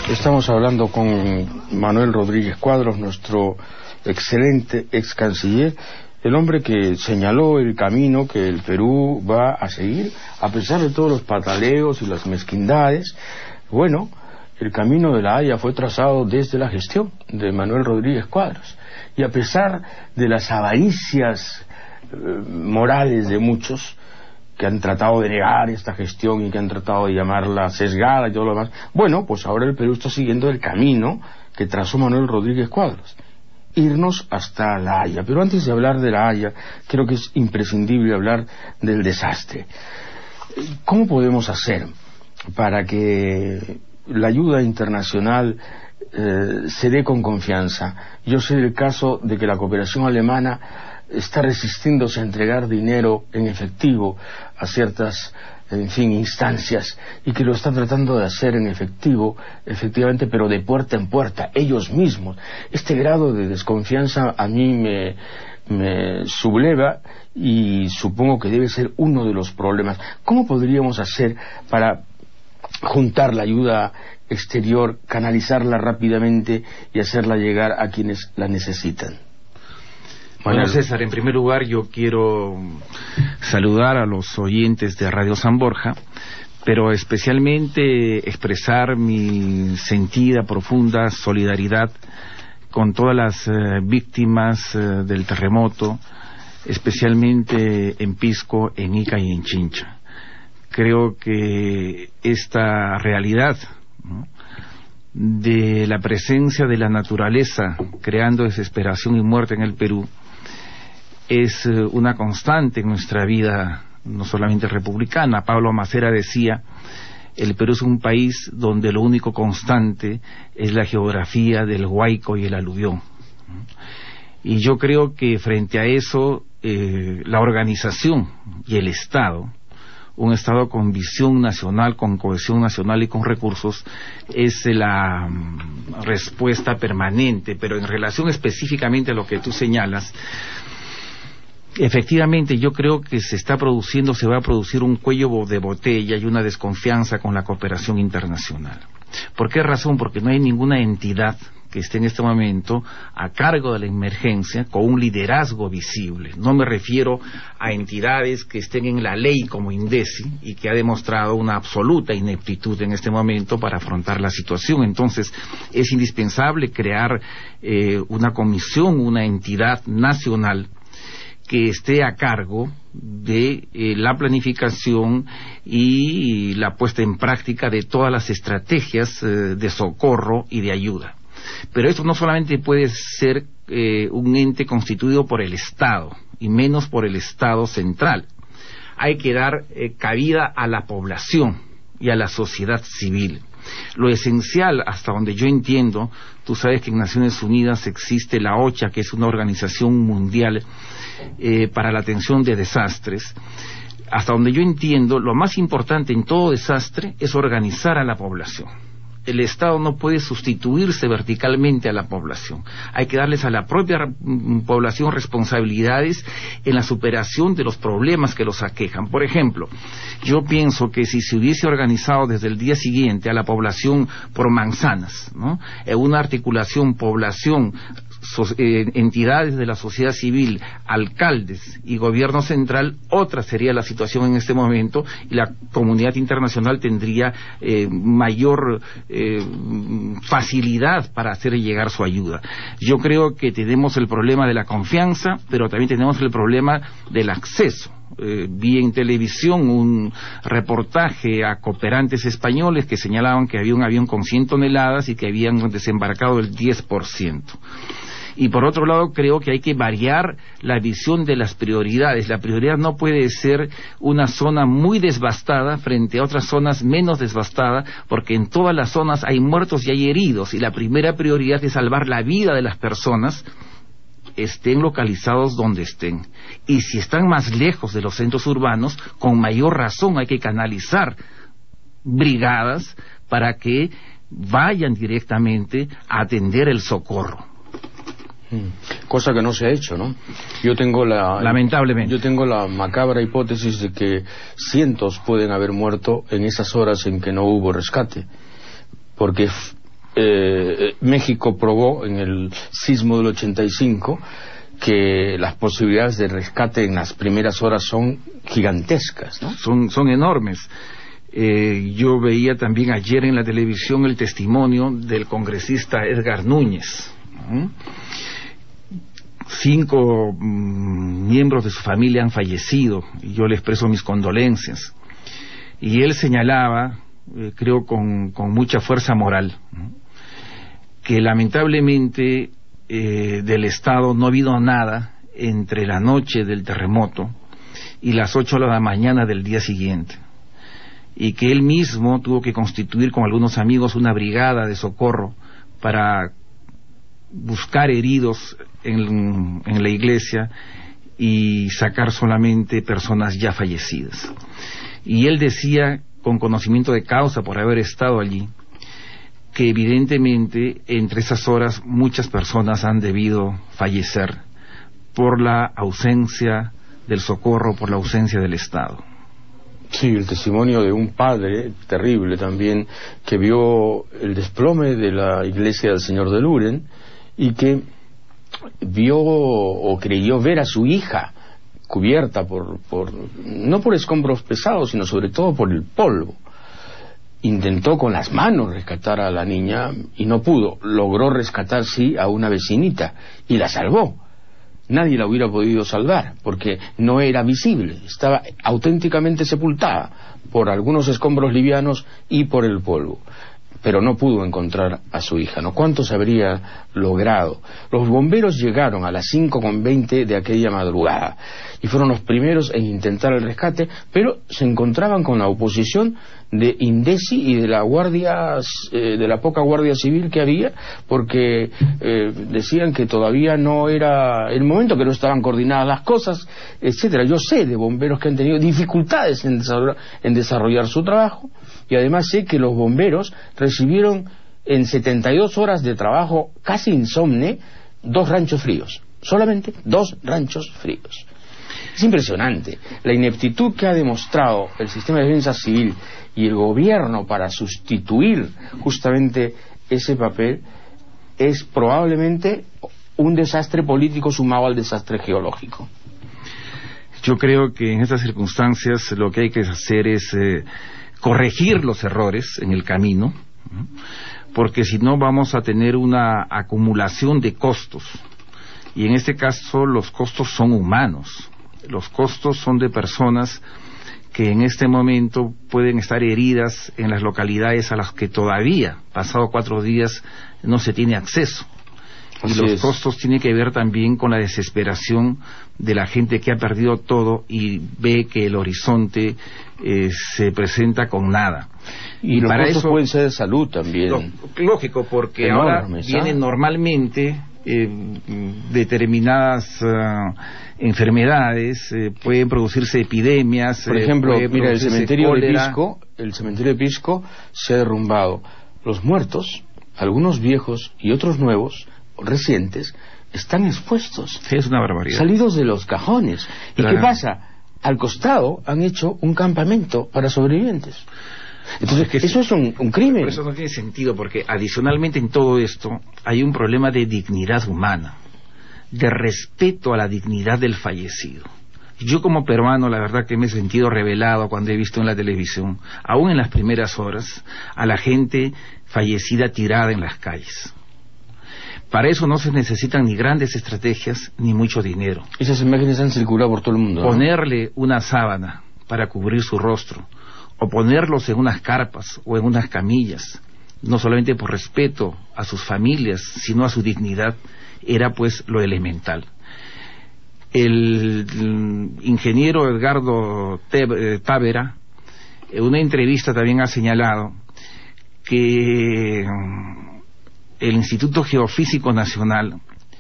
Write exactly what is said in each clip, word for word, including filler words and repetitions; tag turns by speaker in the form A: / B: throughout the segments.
A: Estamos hablando con Manuel Rodríguez Cuadros, nuestro excelente ex canciller, el hombre que señaló el camino que el Perú va a seguir, a pesar de todos los pataleos y las mezquindades. Bueno, el camino de la Haya fue trazado desde la gestión de Manuel Rodríguez Cuadros, y a pesar de las avaricias eh, morales de muchos que han tratado de negar esta gestión y que han tratado de llamarla sesgada y todo lo demás, bueno, pues ahora el Perú está siguiendo el camino que trazó Manuel Rodríguez Cuadros, irnos hasta la Haya. Pero antes de hablar de la Haya, creo que es imprescindible hablar del desastre. ¿Cómo podemos hacer para que la ayuda internacional eh, se dé con confianza? Yo sé del caso de que la cooperación alemana está resistiéndose a entregar dinero en efectivo a ciertas, en fin, instancias, y que lo están tratando de hacer en efectivo, efectivamente, pero de puerta en puerta, ellos mismos. Este grado de desconfianza a mí me, me subleva, y supongo que debe ser uno de los problemas. ¿Cómo podríamos hacer para juntar la ayuda exterior, canalizarla rápidamente y hacerla llegar a quienes la necesitan?
B: Bueno, César, en primer lugar yo quiero saludar a los oyentes de Radio San Borja, pero especialmente expresar mi sentida, profunda solidaridad con todas las eh, víctimas eh, del terremoto, especialmente en Pisco, en Ica y en Chincha. Creo que esta realidad, ¿no?, de la presencia de la naturaleza creando desesperación y muerte en el Perú es una constante en nuestra vida, no solamente republicana. Pablo Macera decía: el Perú es un país donde lo único constante es la geografía del Huayco y el aluvión. Y yo creo que frente a eso, eh, la organización y el Estado, un Estado con visión nacional, con cohesión nacional y con recursos, es la um, respuesta permanente. Pero en relación específicamente a lo que tú señalas, efectivamente yo creo que se está produciendo, se va a producir un cuello de botella y una desconfianza con la cooperación internacional. ¿Por qué razón? Porque no hay ninguna entidad que esté en este momento a cargo de la emergencia con un liderazgo visible. No me refiero a entidades que estén en la ley como INDECI y que ha demostrado una absoluta ineptitud en este momento para afrontar la situación. Entonces es indispensable crear eh, una comisión, una entidad nacional que esté a cargo de eh, la planificación y la puesta en práctica de todas las estrategias eh, de socorro y de ayuda. Pero esto no solamente puede ser eh, un ente constituido por el Estado, y menos por el Estado central. Hay que dar eh, cabida a la población y a la sociedad civil. Lo esencial, hasta donde yo entiendo, tú sabes que en Naciones Unidas existe la OCHA, que es una organización mundial eh, para la atención de desastres. Hasta donde yo entiendo, lo más importante en todo desastre es organizar a la población. El Estado no puede sustituirse verticalmente a la población. Hay que darles a la propia población responsabilidades en la superación de los problemas que los aquejan. Por ejemplo, yo pienso que si se hubiese organizado desde el día siguiente a la población por manzanas, ¿no?, en una articulación población, So, eh, entidades de la sociedad civil, alcaldes y gobierno central, otra sería la situación en este momento, y la comunidad internacional tendría eh, mayor eh, facilidad para hacer llegar su ayuda. Yo creo que tenemos el problema de la confianza, pero también tenemos el problema del acceso. Eh, vi en televisión un reportaje a cooperantes españoles que señalaban que había un avión con cien toneladas y que habían desembarcado el diez por ciento. Y por otro lado, creo que hay que variar la visión de las prioridades. La prioridad no puede ser una zona muy devastada frente a otras zonas menos devastadas, porque en todas las zonas hay muertos y hay heridos, y la primera prioridad es salvar la vida de las personas, estén localizados donde estén. Y si están más lejos de los centros urbanos, con mayor razón hay que canalizar brigadas para que vayan directamente a atender el socorro.
A: Cosa que no se ha hecho, ¿no? Yo tengo la
B: lamentablemente
A: yo tengo la macabra hipótesis de que cientos pueden haber muerto en esas horas en que no hubo rescate, porque eh, México probó en el sismo del ochenta y cinco que las posibilidades de rescate en las primeras horas son gigantescas, ¿no?
B: Son, son enormes. Eh, yo veía también ayer en la televisión el testimonio del congresista Edgar Núñez. ¿Mm? Cinco mm, miembros de su familia han fallecido y yo le expreso mis condolencias. Y él señalaba, eh, creo con, con mucha fuerza moral, ¿no?, que lamentablemente eh, del Estado no ha habido nada entre la noche del terremoto y las ocho de la mañana del día siguiente, y que él mismo tuvo que constituir con algunos amigos una brigada de socorro para buscar heridos en, en la iglesia y sacar solamente personas ya fallecidas. Y él decía, con conocimiento de causa por haber estado allí, que evidentemente entre esas horas muchas personas han debido fallecer por la ausencia del socorro, por la ausencia del Estado.
A: Sí, el testimonio de un padre terrible también, que vio el desplome de la iglesia del Señor de Lourdes y que vio o creyó ver a su hija cubierta por, por no por escombros pesados, sino sobre todo por el polvo. Intentó con las manos rescatar a la niña y no pudo. Logró rescatar, sí, a una vecinita y la salvó. Nadie la hubiera podido salvar porque no era visible, estaba auténticamente sepultada por algunos escombros livianos y por el polvo. Pero no pudo encontrar a su hija, ¿no? ¿Cuánto se habría logrado? Los bomberos llegaron a las cinco con veinte de aquella madrugada y fueron los primeros en intentar el rescate, pero se encontraban con la oposición de INDECI y de la guardia, eh, de la poca guardia civil que había, porque eh, decían que todavía no era el momento, que no estaban coordinadas las cosas, etcétera. Yo sé de bomberos que han tenido dificultades en desarrollar, en desarrollar su trabajo. Y además sé que los bomberos recibieron en setenta y dos horas de trabajo casi insomne dos ranchos fríos, solamente dos ranchos fríos. Es impresionante la ineptitud que ha demostrado el sistema de defensa civil y el gobierno para sustituir justamente ese papel. Es probablemente un desastre político sumado al desastre geológico.
B: Yo creo que en estas circunstancias lo que hay que hacer es eh, corregir los errores en el camino, ¿no?, porque si no vamos a tener una acumulación de costos, y en este caso los costos son humanos, los costos son de personas que en este momento pueden estar heridas en las localidades a las que todavía, pasado cuatro días, no se tiene acceso. Y los costos tienen que ver también con la desesperación de la gente que ha perdido todo y ve que el horizonte eh, se presenta con nada.
A: Y, y los para costos eso pueden ser de salud también. Lo,
B: lógico, porque enormes, ahora vienen normalmente eh, determinadas uh, enfermedades, eh, pueden producirse epidemias.
A: Por ejemplo,
B: eh,
A: mira, el cementerio de Pisco, el cementerio de Pisco se ha derrumbado. Los muertos, algunos viejos y otros nuevos, recientes, están expuestos.
B: Sí, es una barbaridad.
A: Salidos de los cajones. ¿Y claro, qué pasa? Al costado han hecho un campamento para sobrevivientes. Entonces, que eso es un, un crimen.
B: Pero eso no tiene sentido, porque adicionalmente en todo esto hay un problema de dignidad humana, de respeto a la dignidad del fallecido. Yo como peruano, la verdad que me he sentido revelado cuando he visto en la televisión, aún en las primeras horas, a la gente fallecida tirada en las calles. Para eso no se necesitan ni grandes estrategias ni mucho dinero.
A: Esas imágenes han circulado por todo el mundo, ¿no?
B: Ponerle una sábana para cubrir su rostro, o ponerlos en unas carpas o en unas camillas, no solamente por respeto a sus familias, sino a su dignidad, era pues lo elemental. El, el ingeniero Edgardo Távera, en una entrevista también ha señalado que el Instituto Geofísico Nacional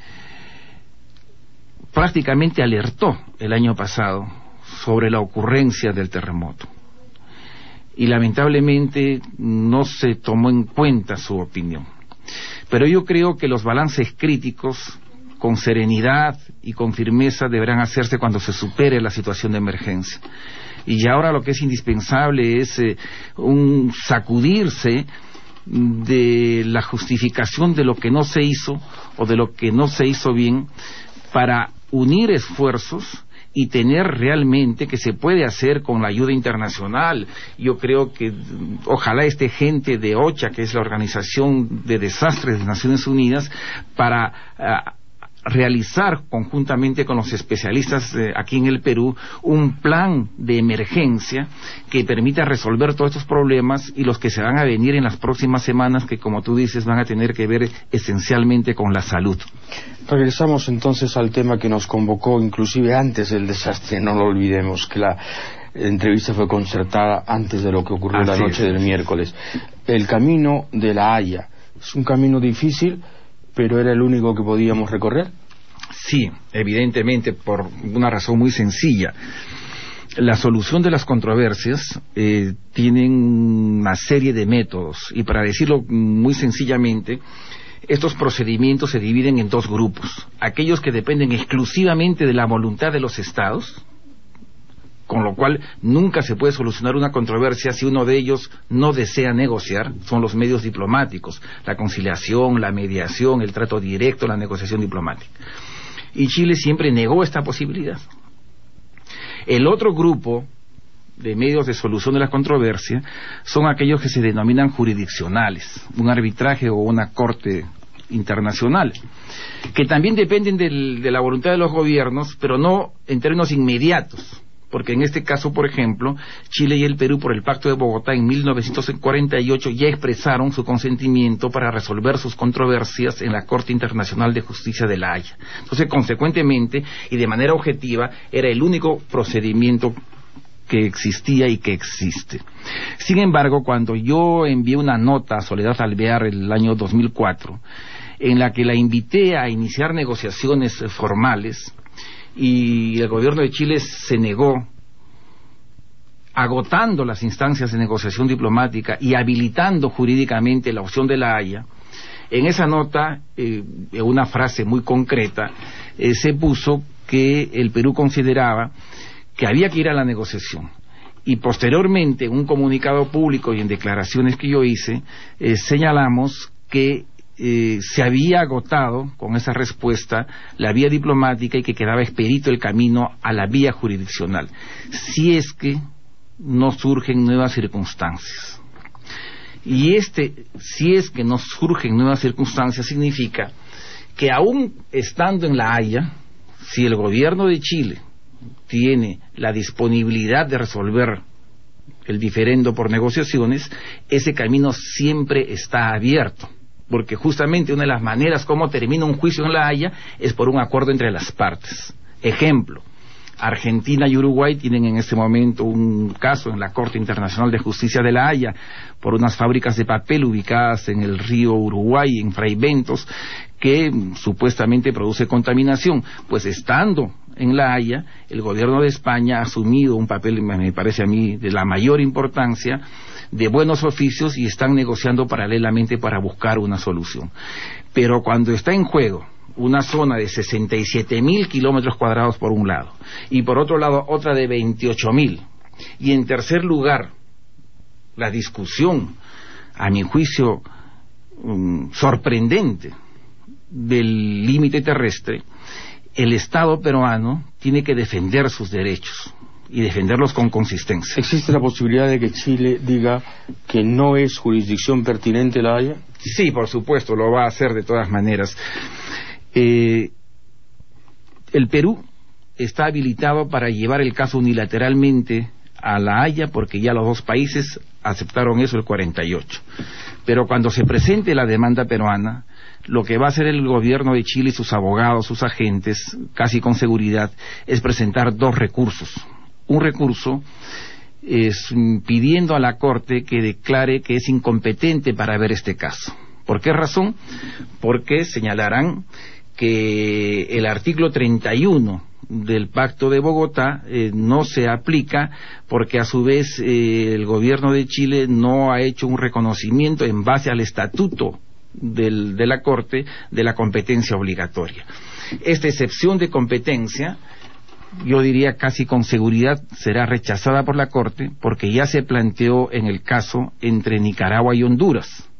B: prácticamente alertó el año pasado sobre la ocurrencia del terremoto y lamentablemente no se tomó en cuenta su opinión. Pero yo creo que los balances críticos con serenidad y con firmeza deberán hacerse cuando se supere la situación de emergencia. Y ahora lo que es indispensable es eh, un sacudirse de la justificación de lo que no se hizo o de lo que no se hizo bien, para unir esfuerzos y tener realmente que se puede hacer con la ayuda internacional. Yo creo que ojalá esté gente de OCHA, que es la Organización de Desastres de Naciones Unidas, para uh, realizar conjuntamente con los especialistas eh, aquí en el Perú un plan de emergencia que permita resolver todos estos problemas y los que se van a venir en las próximas semanas, que como tú dices van a tener que ver esencialmente con la salud.
A: Regresamos entonces al tema que nos convocó inclusive antes del desastre. No lo olvidemos, que la entrevista fue concertada antes de lo que ocurrió Así la noche es. del miércoles. El camino de La Haya es un camino difícil, pero era el único que podíamos recorrer.
B: Sí, evidentemente, por una razón muy sencilla. La solución de las controversias eh, tienen una serie de métodos, y para decirlo muy sencillamente, estos procedimientos se dividen en dos grupos: aquellos que dependen exclusivamente de la voluntad de los estados, con lo cual nunca se puede solucionar una controversia si uno de ellos no desea negociar. Son los medios diplomáticos, la conciliación, la mediación, el trato directo, la negociación diplomática. Y Chile siempre negó esta posibilidad. El otro grupo de medios de solución de la controversia son aquellos que se denominan jurisdiccionales, un arbitraje o una corte internacional, que también dependen del, de la voluntad de los gobiernos, pero no en términos inmediatos. Porque en este caso, por ejemplo, Chile y el Perú, por el Pacto de Bogotá en mil novecientos cuarenta y ocho, ya expresaron su consentimiento para resolver sus controversias en la Corte Internacional de Justicia de La Haya. Entonces, consecuentemente, y de manera objetiva, era el único procedimiento que existía y que existe. Sin embargo, cuando yo envié una nota a Soledad Alvear el año dos mil cuatro, en la que la invité a iniciar negociaciones formales, y el gobierno de Chile se negó, agotando las instancias de negociación diplomática y habilitando jurídicamente la opción de La Haya, en esa nota, eh, una frase muy concreta, eh, se puso que el Perú consideraba que había que ir a la negociación. Y posteriormente, en un comunicado público y en declaraciones que yo hice, eh, señalamos que Eh, se había agotado con esa respuesta la vía diplomática y que quedaba expedito el camino a la vía jurisdiccional, si es que no surgen nuevas circunstancias. Y este, si es que no surgen nuevas circunstancias, significa que aún estando en La Haya, si el gobierno de Chile tiene la disponibilidad de resolver el diferendo por negociaciones, ese camino siempre está abierto. Porque justamente una de las maneras como termina un juicio en La Haya es por un acuerdo entre las partes. Ejemplo, Argentina y Uruguay tienen en este momento un caso en la Corte Internacional de Justicia de La Haya por unas fábricas de papel ubicadas en el río Uruguay, en Fraiventos, que supuestamente produce contaminación. Pues estando en La Haya, el gobierno de España ha asumido un papel, me parece a mí, de la mayor importancia, de buenos oficios, y están negociando paralelamente para buscar una solución. Pero cuando está en juego una zona de sesenta y siete mil kilómetros cuadrados por un lado, y por otro lado otra de veintiocho mil, y en tercer lugar la discusión, a mi juicio um, sorprendente, del límite terrestre, el Estado peruano tiene que defender sus derechos y defenderlos con consistencia.
A: ¿Existe la posibilidad de que Chile diga que no es jurisdicción pertinente La Haya?
B: Sí, por supuesto, lo va a hacer de todas maneras. Eh, el Perú está habilitado para llevar el caso unilateralmente a La Haya, porque ya los dos países aceptaron eso el cuarenta y ocho. Pero cuando se presente la demanda peruana, lo que va a hacer el gobierno de Chile y sus abogados, sus agentes, casi con seguridad, es presentar dos recursos. Un recurso es pidiendo a la Corte que declare que es incompetente para ver este caso. ¿Por qué razón? Porque señalarán que el artículo treinta y uno del Pacto de Bogotá eh, no se aplica, porque a su vez eh, el gobierno de Chile no ha hecho un reconocimiento en base al estatuto del, de la Corte de la competencia obligatoria. Esta excepción de competencia, yo diría casi con seguridad, será rechazada por la Corte, porque ya se planteó en el caso entre Nicaragua y Honduras,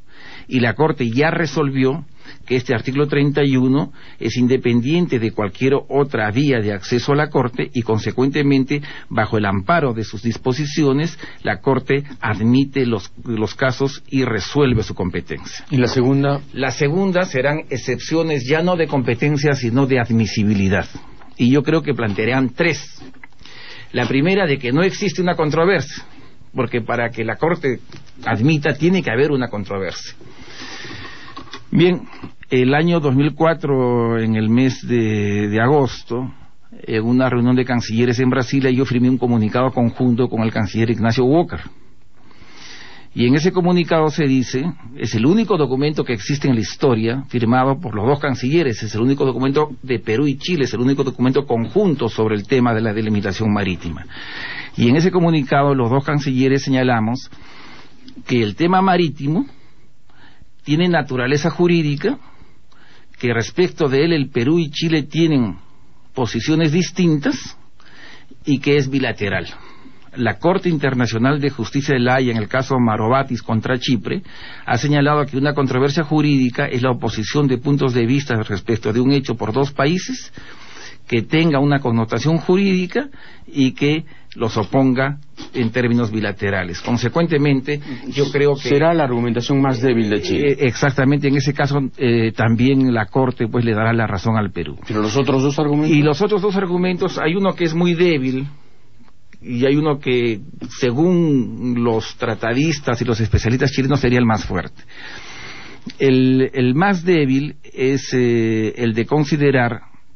B: y la Corte ya resolvió que este artículo treinta y uno es independiente de cualquier otra vía de acceso a la Corte y consecuentemente bajo el amparo de sus disposiciones la Corte admite los, los casos y resuelve su competencia.
A: ¿Y la segunda?
B: La segunda serán excepciones ya no de competencia sino de admisibilidad, y yo creo que plantearán tres. La primera, de que no existe una controversia, porque para que la Corte admita tiene que haber una controversia. Bien, el año dos mil cuatro, en el mes de, de agosto, en una reunión de cancilleres en Brasilia, yo firmé un comunicado conjunto con el canciller Ignacio Walker. Y en ese comunicado se dice, es el único documento que existe en la historia, firmado por los dos cancilleres, es el único documento de Perú y Chile, es el único documento conjunto sobre el tema de la delimitación marítima. Y en ese comunicado los dos cancilleres señalamos que el tema marítimo tiene naturaleza jurídica, que respecto de él el Perú y Chile tienen posiciones distintas y que es bilateral. La Corte Internacional de Justicia de La Haya, en el caso Marobatis contra Chipre, ha señalado que una controversia jurídica es la oposición de puntos de vista respecto de un hecho por dos países que tenga una connotación jurídica y que los oponga en términos bilaterales. Consecuentemente, yo creo que...
A: será la argumentación más débil de Chile.
B: Eh, exactamente, en ese caso eh, también la Corte pues le dará la razón al Perú.
A: Pero los otros dos argumentos...
B: Y los otros dos argumentos, hay uno que es muy débil y hay uno que, según los tratadistas y los especialistas chilenos, sería el más fuerte. El, el más débil es eh, el de considerar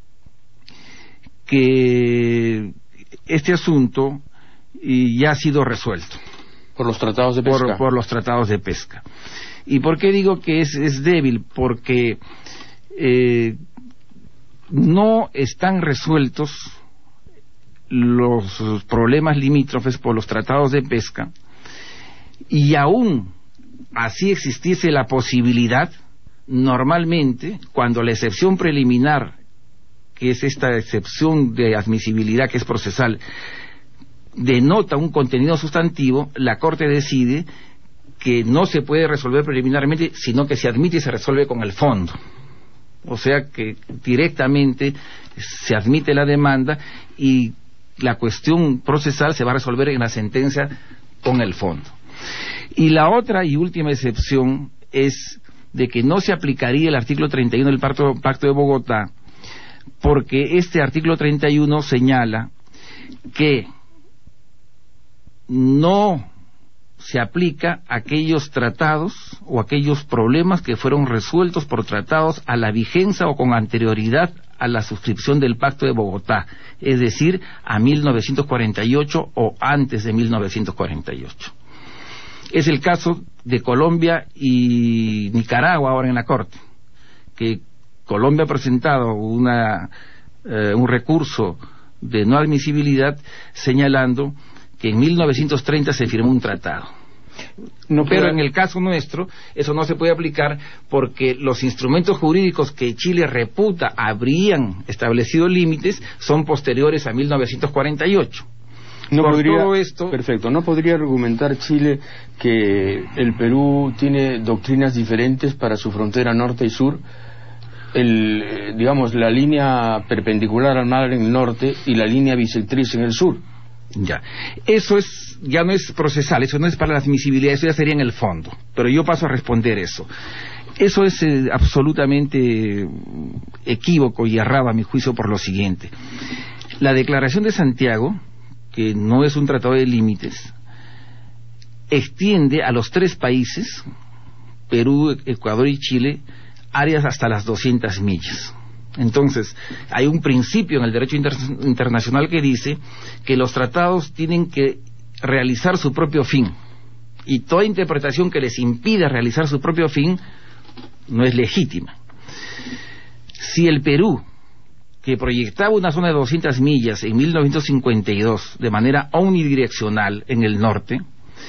B: que este asunto y ya ha sido resuelto
A: por los tratados de pesca.
B: Por, por los tratados de pesca. ¿Y por qué digo que es, es débil? Porque eh, no están resueltos los problemas limítrofes por los tratados de pesca, y aún así existiese la posibilidad, normalmente, cuando la excepción preliminar, que es esta excepción de admisibilidad que es procesal, denota un contenido sustantivo, la Corte decide que no se puede resolver preliminarmente, sino que se admite y se resuelve con el fondo. O sea que directamente se admite la demanda y la cuestión procesal se va a resolver en la sentencia con el fondo. Y la otra y última excepción es de que no se aplicaría el artículo treinta y uno del Pacto, Pacto de Bogotá, porque este artículo treinta y uno señala que no se aplica a aquellos tratados o aquellos problemas que fueron resueltos por tratados a la vigencia o con anterioridad a la suscripción del Pacto de Bogotá, es decir, a mil novecientos cuarenta y ocho o antes de mil novecientos cuarenta y ocho. Es el caso de Colombia y Nicaragua ahora en la Corte, que Colombia ha presentado una, eh, un recurso de no admisibilidad señalando que en mil novecientos treinta se firmó un tratado. No, pero, pero en el caso nuestro eso no se puede aplicar porque los instrumentos jurídicos que Chile reputa habrían establecido límites son posteriores a mil novecientos cuarenta y ocho.
A: No
B: Por
A: podría,
B: todo esto,
A: perfecto, ¿no podría argumentar Chile que el Perú tiene doctrinas diferentes para su frontera norte y sur? El, digamos, la línea perpendicular al mar en el norte y la línea bisectriz en el sur.
B: Ya, eso es, ya no es procesal, eso no es para la admisibilidad, eso ya sería en el fondo, pero yo paso a responder eso. Eso es eh, absolutamente equívoco y errado a mi juicio por lo siguiente. La Declaración de Santiago, que no es un tratado de límites, extiende a los tres países, Perú, Ecuador y Chile, áreas hasta las doscientas millas. Entonces, hay un principio en el derecho inter internacional que dice que los tratados tienen que realizar su propio fin, y toda interpretación que les impida realizar su propio fin no es legítima. Si el Perú, que proyectaba una zona de doscientas millas en mil novecientos cincuenta y dos de manera omnidireccional en el norte,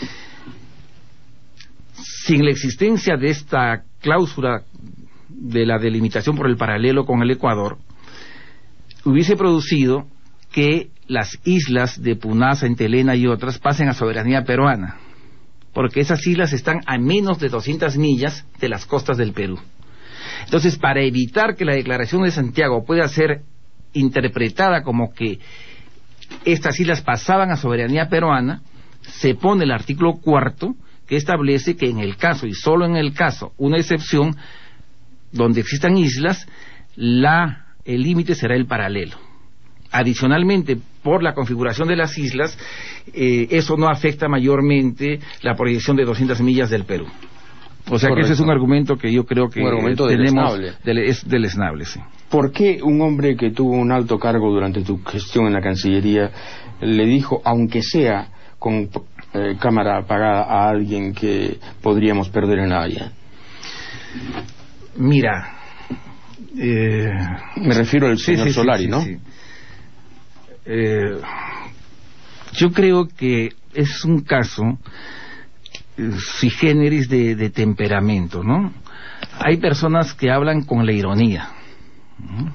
B: sin la existencia de esta cláusula de la delimitación por el paralelo con el Ecuador, hubiese producido que las islas de Punaza, Entelena y otras pasen a soberanía peruana, porque esas islas están a menos de doscientas millas de las costas del Perú. Entonces, para evitar que la Declaración de Santiago pueda ser interpretada como que estas islas pasaban a soberanía peruana, se pone el artículo cuarto que establece que en el caso, y solo en el caso, una excepción, donde existan islas, la, el límite será el paralelo. Adicionalmente, por la configuración de las islas, eh, eso no afecta mayormente la proyección de doscientas millas del Perú. O sea, correcto, que ese es un argumento que yo creo que
A: un argumento
B: tenemos,
A: deleznable.
B: Del, es deleznable, sí.
A: ¿Por qué un hombre que tuvo un alto cargo durante tu gestión en la Cancillería le dijo, aunque sea con eh, cámara apagada, a alguien que podríamos perder en La Haya?
B: Mira, eh,
A: me refiero al señor
B: sí, sí,
A: Solari,
B: sí,
A: ¿no?
B: Sí, sí. Eh, yo creo que es un caso eh, sui generis de, de temperamento, ¿no? Hay personas que hablan con la ironía, ¿no?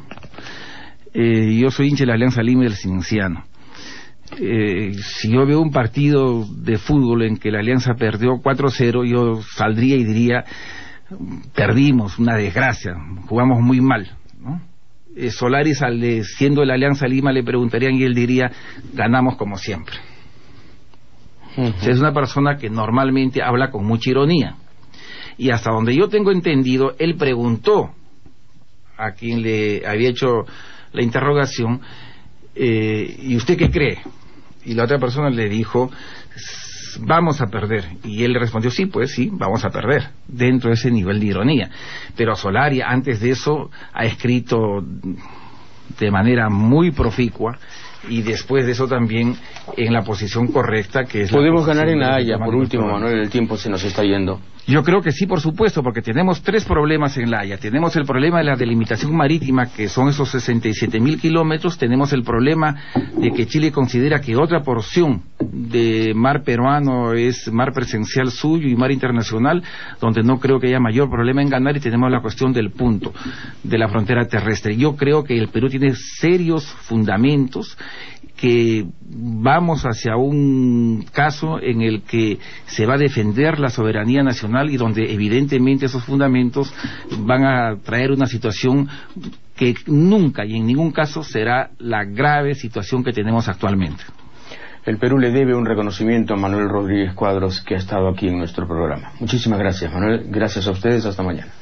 B: Eh, yo soy hincha de la Alianza Lima y del Cienciano. Eh, si yo veo un partido de fútbol en que la Alianza perdió cuatro cero, yo saldría y diría, perdimos, una desgracia, jugamos muy mal, ¿no? Eh, Solari, sale, siendo la Alianza Lima, le preguntarían y él diría, ganamos como siempre. Uh-huh. O sea, es una persona que normalmente habla con mucha ironía. Y hasta donde yo tengo entendido, él preguntó a quien le había hecho la interrogación, eh, ¿y usted qué cree? Y la otra persona le dijo, vamos a perder. Y él le respondió, sí, pues sí, vamos a perder, dentro de ese nivel de ironía. Pero Solari, antes de eso, ha escrito de manera muy proficua, y después de eso también en la posición correcta, que es
A: podemos
B: la
A: ganar en La Haya. Por último,
B: programa.
A: Manuel, el tiempo se nos está yendo.
B: Yo creo que sí, por supuesto, porque tenemos tres problemas en La Haya. Tenemos el problema de la delimitación marítima, que son esos sesenta y siete mil kilómetros. Tenemos el problema de que Chile considera que otra porción de mar peruano es mar presencial suyo y mar internacional, donde no creo que haya mayor problema en ganar. Y tenemos la cuestión del punto de la frontera terrestre. Yo creo que el Perú tiene serios fundamentos, que vamos hacia un caso en el que se va a defender la soberanía nacional y donde evidentemente esos fundamentos van a traer una situación que nunca y en ningún caso será la grave situación que tenemos actualmente.
A: El Perú le debe un reconocimiento a Manuel Rodríguez Cuadros, que ha estado aquí en nuestro programa. Muchísimas gracias, Manuel. Gracias a ustedes. Hasta mañana.